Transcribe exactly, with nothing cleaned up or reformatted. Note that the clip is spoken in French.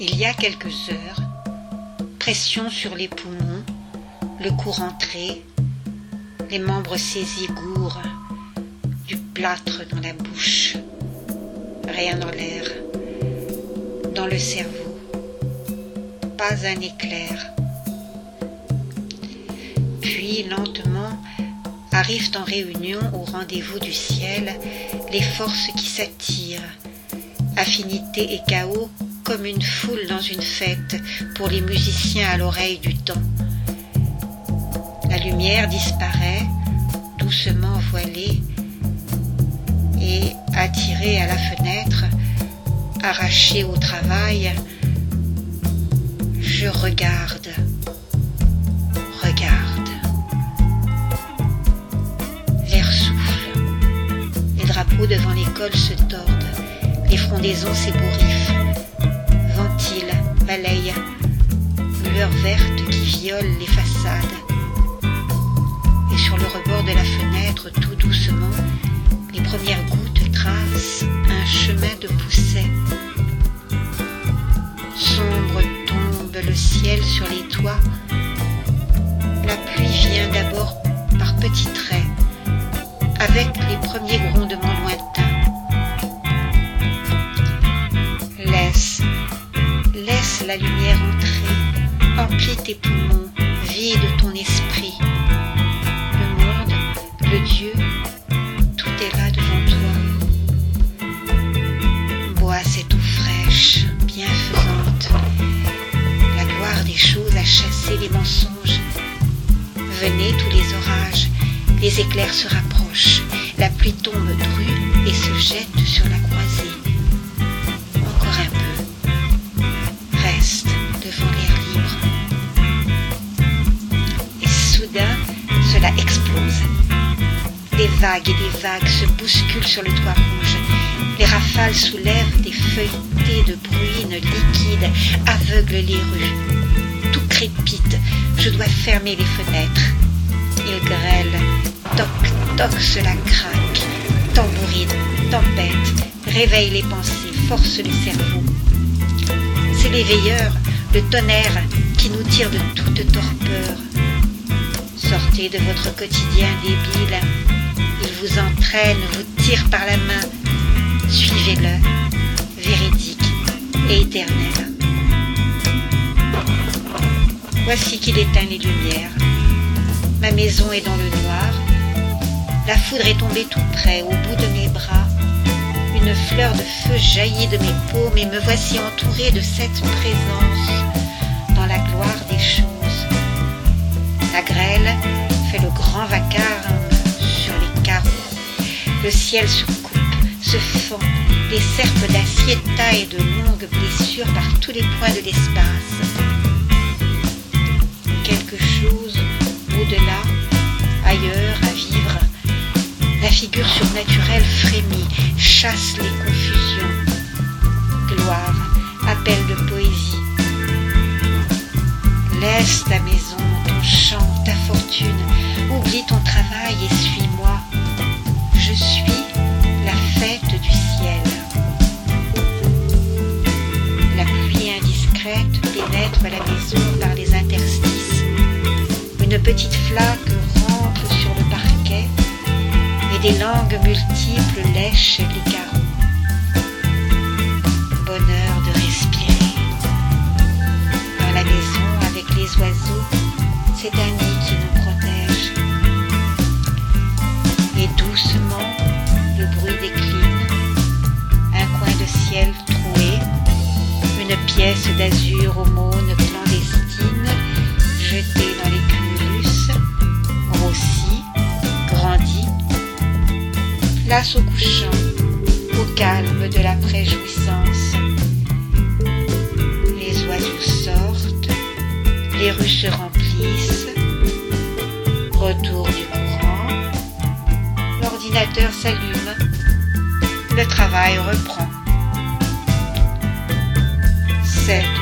Il y a quelques heures, pression sur les poumons, le cou rentré, les membres saisis gourds, du plâtre dans la bouche, rien en l'air, dans le cerveau, pas un éclair. Puis lentement arrivent en réunion au rendez-vous du ciel les forces qui s'attirent, affinité et chaos comme une foule dans une fête pour les musiciens à l'oreille du temps. La lumière disparaît, doucement voilée, et attirée à la fenêtre, arrachée au travail, je regarde, regarde. L'air souffle, les drapeaux devant l'école se tordent, les frondaisons s'ébouriffent, ventilent, balayent, lueur verte qui viole les façades. Et sur le rebord de la fenêtre, tout doucement, les premières gouttes tracent un chemin de pousset. Sombre tombe le ciel sur les toits. La pluie vient d'abord par petits traits, avec les premiers grondements lointains. Laisse, laisse la lumière entrer, emplis tes poumons, vide ton esprit. Le monde, le Dieu, tout est là devant toi. Bois cette eau fraîche, bienfaisante. La gloire des choses a chassé les mensonges. Venez tous les orages, les éclairs se rapprochent, la pluie tombe drue et se jette sur la croisée. Encore un peu, reste devant l'air libre. Et soudain, cela explose. Des vagues et des vagues se bousculent sur le toit rouge. Les rafales soulèvent des feuilletés de bruine liquide, aveuglent les rues. Tout crépite, je dois fermer les fenêtres. Il grêle, toc, toc, cela craque, tambourine, tempête, réveille les pensées, force le cerveau. C'est les veilleurs, le tonnerre qui nous tire de toute torpeur. Sortez de votre quotidien débile, il vous entraîne, vous tire par la main. Suivez-le, véridique et éternel. Voici qu'il éteint les lumières. Ma maison est dans le noir. La foudre est tombée tout près, au bout de mes bras. Une fleur de feu jaillit de mes paumes et me voici entourée de cette présence dans la gloire des choses. La grêle fait le grand vacarme sur les carreaux. Le ciel se coupe, se fend. Les serpes d'acier taillent de longues blessures par tous les points de l'espace. Quelque chose au-delà, ailleurs, à vivre. La figure surnaturelle frémit, chasse les confusions. Gloire, appel de poésie. Laisse ta maison, ton champ, ta fortune. Oublie ton travail et suis-moi. Je suis la fête du ciel. La pluie indiscrète pénètre la maison par les interstices. Une petite flaque rampe sur le parquet et des langues multiples lèchent les carreaux. Bonheur de respirer. Dans la maison avec les oiseaux, c'est un nid qui nous protège. Et doucement, le bruit décline. Un coin de ciel troué, une pièce d'azur aumône clandestine, jetée dans les cumulus, grossie, grandie. Place au couchant, au calme de la préjouissance. Les oiseaux sortent, les rues se remplissent. Retour du courant, l'ordinateur s'allume, le travail reprend. Cette